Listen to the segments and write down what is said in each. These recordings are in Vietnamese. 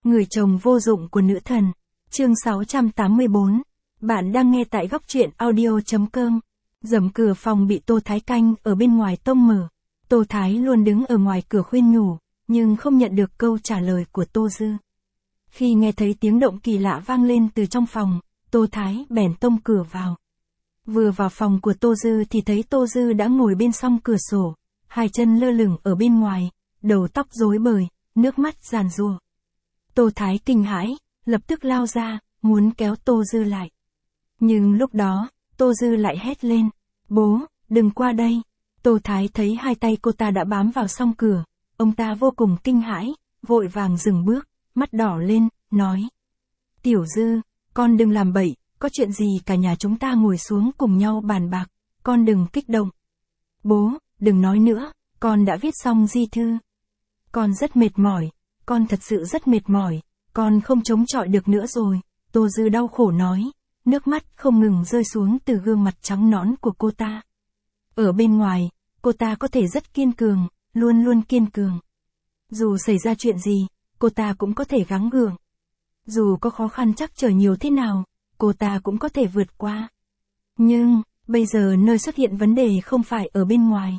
Người chồng vô dụng của nữ thần. Chương 684. Bạn đang nghe tại góc truyện audio.com. Rầm cửa phòng bị Tô Thái canh ở bên ngoài tông mở. Tô Thái luôn đứng ở ngoài cửa khuyên nhủ, nhưng không nhận được câu trả lời của Tô Dư. Khi nghe thấy tiếng động kỳ lạ vang lên từ trong phòng, Tô Thái bèn tông cửa vào. Vừa vào phòng của Tô Dư thì thấy Tô Dư đã ngồi bên song cửa sổ, hai chân lơ lửng ở bên ngoài, đầu tóc rối bời, nước mắt giàn giụa. Tô Thái kinh hãi, lập tức lao ra, muốn kéo Tô Dư lại. Nhưng lúc đó, Tô Dư lại hét lên, bố, đừng qua đây. Tô Thái thấy hai tay cô ta đã bám vào song cửa, ông ta vô cùng kinh hãi, vội vàng dừng bước, mắt đỏ lên, nói. Tiểu Dư, con đừng làm bậy, có chuyện gì cả nhà chúng ta ngồi xuống cùng nhau bàn bạc, con đừng kích động. Bố, đừng nói nữa, con đã viết xong di thư. Con rất mệt mỏi, con thật sự rất mệt mỏi, con không chống chọi được nữa rồi, Tô Dư đau khổ nói, nước mắt không ngừng rơi xuống từ gương mặt trắng nõn của cô ta. Ở bên ngoài, cô ta có thể rất kiên cường, luôn luôn kiên cường. Dù xảy ra chuyện gì, cô ta cũng có thể gắng gượng. Dù có khó khăn trắc trở nhiều thế nào, cô ta cũng có thể vượt qua. Nhưng, bây giờ nơi xuất hiện vấn đề không phải ở bên ngoài,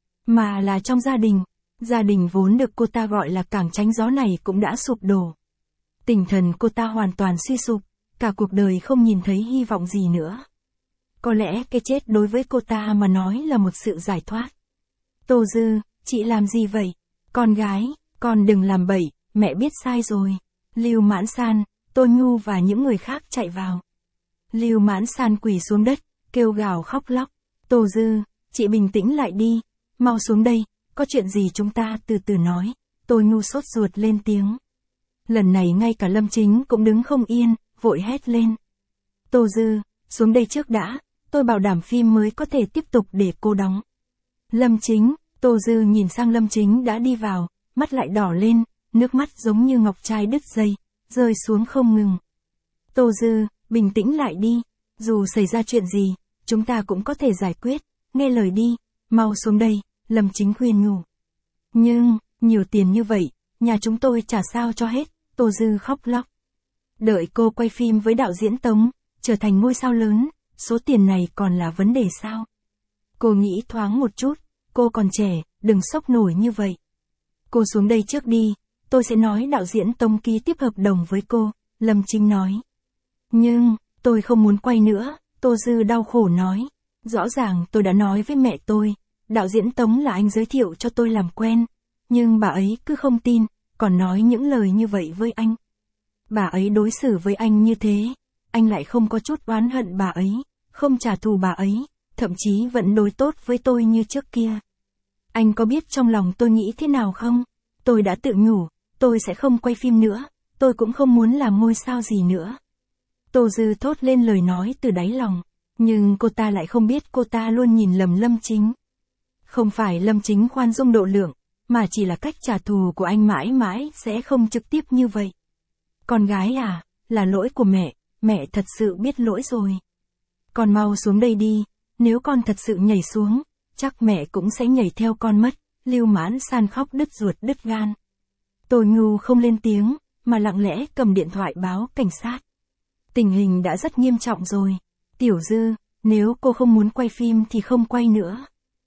mà là trong gia đình. Gia đình vốn được cô ta gọi là cảng tránh gió này cũng đã sụp đổ. Tinh thần cô ta hoàn toàn suy sụp, cả cuộc đời không nhìn thấy hy vọng gì nữa. Có lẽ cái chết đối với cô ta mà nói là một sự giải thoát. Tô Dư, chị làm gì vậy? Con gái, con đừng làm bậy, mẹ biết sai rồi. Lưu Mãn San, Tô Nhu và những người khác chạy vào. Lưu Mãn San quỳ xuống đất, kêu gào khóc lóc. Tô Dư, chị bình tĩnh lại đi, mau xuống đây, có chuyện gì chúng ta từ từ nói. Tô Nhu sốt ruột lên tiếng. Lần này ngay cả Lâm Chính cũng đứng không yên, vội hét lên. Tô Dư, xuống đây trước đã, tôi bảo đảm phim mới có thể tiếp tục để cô đóng. Lâm Chính, Tô Dư nhìn sang Lâm Chính đã đi vào, mắt lại đỏ lên, nước mắt giống như ngọc trai đứt dây, rơi xuống không ngừng. Tô Dư, bình tĩnh lại đi, dù xảy ra chuyện gì, chúng ta cũng có thể giải quyết, nghe lời đi, mau xuống đây, Lâm Chính khuyên nhủ. Nhưng, nhiều tiền như vậy, nhà chúng tôi trả sao cho hết, Tô Dư khóc lóc. Đợi cô quay phim với đạo diễn Tống, trở thành ngôi sao lớn, số tiền này còn là vấn đề sao? Cô nghĩ thoáng một chút, cô còn trẻ, đừng sốc nổi như vậy. Cô xuống đây trước đi, tôi sẽ nói đạo diễn Tống ký tiếp hợp đồng với cô, Lâm Chính nói. Nhưng, tôi không muốn quay nữa, Tô Dư đau khổ nói. Rõ ràng tôi đã nói với mẹ tôi, đạo diễn Tống là anh giới thiệu cho tôi làm quen, nhưng bà ấy cứ không tin, còn nói những lời như vậy với anh. Bà ấy đối xử với anh như thế, anh lại không có chút oán hận bà ấy, không trả thù bà ấy, thậm chí vẫn đối tốt với tôi như trước kia. Anh có biết trong lòng tôi nghĩ thế nào không? Tôi đã tự nhủ, tôi sẽ không quay phim nữa, tôi cũng không muốn làm ngôi sao gì nữa. Tô Dư thốt lên lời nói từ đáy lòng, nhưng cô ta lại không biết cô ta luôn nhìn lầm Lâm Chính. Không phải Lâm Chính khoan dung độ lượng, mà chỉ là cách trả thù của anh mãi mãi sẽ không trực tiếp như vậy. Con gái à, là lỗi của mẹ thật sự biết lỗi rồi. Con mau xuống đây đi, nếu con thật sự nhảy xuống, chắc mẹ cũng sẽ nhảy theo con mất. Lưu Mãn San khóc đứt ruột đứt gan. Tô Nhu không lên tiếng, mà lặng lẽ cầm điện thoại báo cảnh sát. Tình hình đã rất nghiêm trọng rồi. Tiểu Dư, nếu cô không muốn quay phim thì không quay nữa.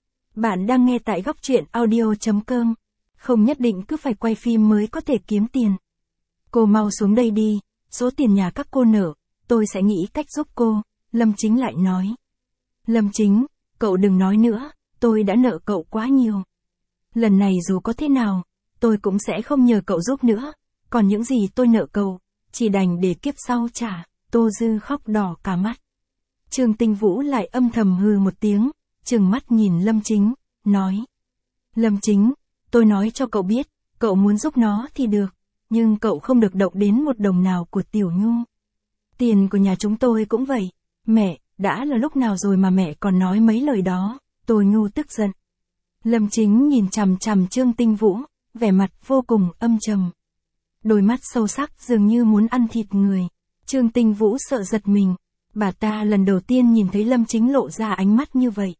Bạn đang nghe tại góc truyện audio.com. Không nhất định cứ phải quay phim mới có thể kiếm tiền. Cô mau xuống đây đi, số tiền nhà các cô nợ, tôi sẽ nghĩ cách giúp cô, Lâm Chính lại nói. Lâm Chính, cậu đừng nói nữa, tôi đã nợ cậu quá nhiều. Lần này dù có thế nào, tôi cũng sẽ không nhờ cậu giúp nữa, còn những gì tôi nợ cậu, chỉ đành để kiếp sau trả. Tô Dư khóc đỏ cả mắt. Trương Tinh Vũ lại âm thầm hừ một tiếng, trừng mắt nhìn Lâm Chính, nói. Lâm Chính, tôi nói cho cậu biết, cậu muốn giúp nó thì được, nhưng cậu không được động đến một đồng nào của Tiểu Nhu. Tiền của nhà chúng tôi cũng vậy, mẹ, đã là lúc nào rồi mà mẹ còn nói mấy lời đó, Tô Nhu tức giận. Lâm Chính nhìn chằm chằm Trương Tinh Vũ, vẻ mặt vô cùng âm trầm. Đôi mắt sâu sắc dường như muốn ăn thịt người. Trương Tinh Vũ sợ giật mình, bà ta lần đầu tiên nhìn thấy Lâm Chính lộ ra ánh mắt như vậy.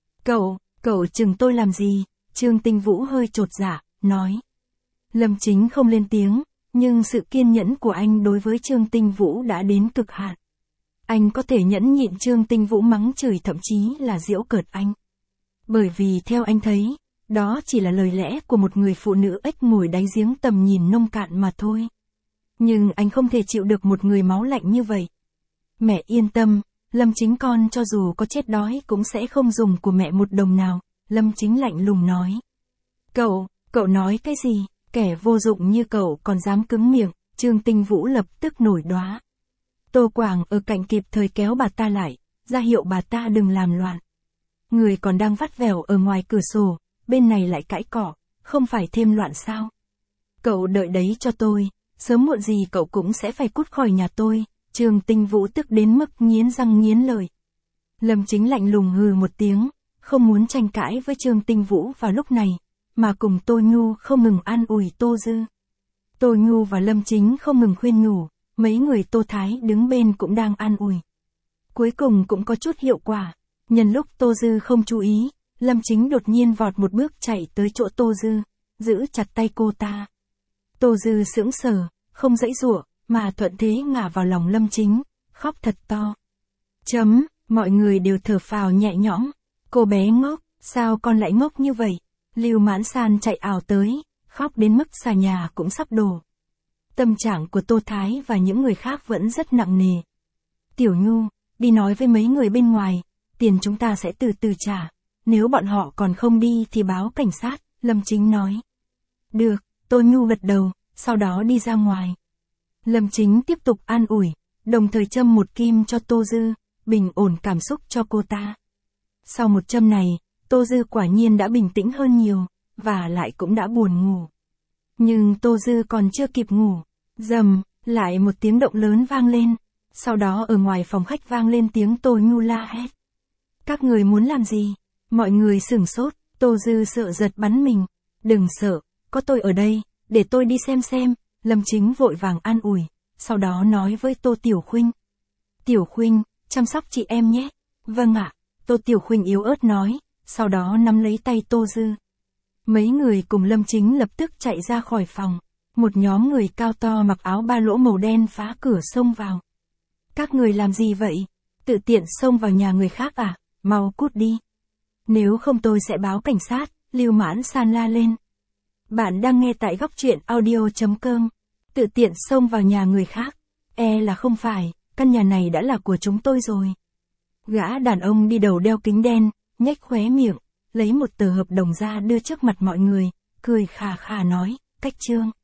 Cậu chừng tôi làm gì? Trương Tinh Vũ hơi chột dạ, nói. Lâm Chính không lên tiếng, Nhưng sự kiên nhẫn của anh đối với Trương Tinh Vũ đã đến cực hạn. Anh có thể nhẫn nhịn Trương Tinh Vũ mắng chửi thậm chí là giễu cợt anh. Bởi vì theo anh thấy, đó chỉ là lời lẽ của một người phụ nữ ếch ngồi đáy giếng tầm nhìn nông cạn mà thôi. Nhưng anh không thể chịu được một người máu lạnh như vậy. Mẹ yên tâm, Lâm Chính con cho dù có chết đói cũng sẽ không dùng của mẹ một đồng nào, Lâm Chính lạnh lùng nói. Cậu nói cái gì, kẻ vô dụng như cậu còn dám cứng miệng, Trương Tinh Vũ lập tức nổi đoá. Tô Quảng ở cạnh kịp thời kéo bà ta lại, ra hiệu bà ta đừng làm loạn. Người còn đang vắt vẻo ở ngoài cửa sổ, bên này lại cãi cọ, không phải thêm loạn sao? Cậu đợi đấy cho tôi, sớm muộn gì cậu cũng sẽ phải cút khỏi nhà tôi, Trương Tinh Vũ tức đến mức nghiến răng nghiến lợi. Lâm Chính lạnh lùng hừ một tiếng, không muốn tranh cãi với Trương Tinh Vũ vào lúc này, mà cùng Tô Nhu không ngừng an ủi Tô Dư. Tô Nhu và Lâm Chính không ngừng khuyên nhủ, mấy người Tô Thái đứng bên cũng đang an ủi. Cuối cùng cũng có chút hiệu quả, nhân lúc Tô Dư không chú ý, Lâm Chính đột nhiên vọt một bước chạy tới chỗ Tô Dư, giữ chặt tay cô ta. Tô Dư sững sờ, không dãy giụa, mà thuận thế ngả vào lòng Lâm Chính, khóc thật to. Mọi người đều thở phào nhẹ nhõm. Cô bé ngốc, sao con lại ngốc như vậy? Lưu Mãn San chạy ào tới, khóc đến mức xà nhà cũng sắp đổ. Tâm trạng của Tô Thái và những người khác vẫn rất nặng nề. Tiểu Nhu, đi nói với mấy người bên ngoài, tiền chúng ta sẽ từ từ trả, nếu bọn họ còn không đi thì báo cảnh sát, Lâm Chính nói. Được, Tô Nhu gật đầu, sau đó đi ra ngoài. Lâm Chính tiếp tục an ủi, đồng thời châm một kim cho Tô Dư, bình ổn cảm xúc cho cô ta. Sau một châm này, Tô Dư quả nhiên đã bình tĩnh hơn nhiều, và lại cũng đã buồn ngủ. Nhưng Tô Dư còn chưa kịp ngủ, rầm, lại một tiếng động lớn vang lên, sau đó ở ngoài phòng khách vang lên tiếng Tô Nhu la hét. Các người muốn làm gì? Mọi người sửng sốt, Tô Dư sợ giật bắn mình. Đừng sợ, có tôi ở đây, để tôi đi xem. Lâm Chính vội vàng an ủi, sau đó nói với Tô Tiểu Khuynh. Tiểu Khuynh, chăm sóc chị em nhé. Vâng ạ, Tô Tiểu Khuynh yếu ớt nói, sau đó nắm lấy tay Tô Dư. Mấy người cùng Lâm Chính lập tức chạy ra khỏi phòng. Một nhóm người cao to mặc áo ba lỗ màu đen phá cửa xông vào. Các người làm gì vậy? Tự tiện xông vào nhà người khác à? Mau cút đi. Nếu không tôi sẽ báo cảnh sát, Lưu Mãn San la lên. Bạn đang nghe tại góc truyện audio.com. Tự tiện xông vào nhà người khác. Là không phải, căn nhà này đã là của chúng tôi rồi. Gã đàn ông đi đầu đeo kính đen, nhếch khóe miệng, lấy một tờ hợp đồng ra đưa trước mặt mọi người, cười khà khà nói, cách trương.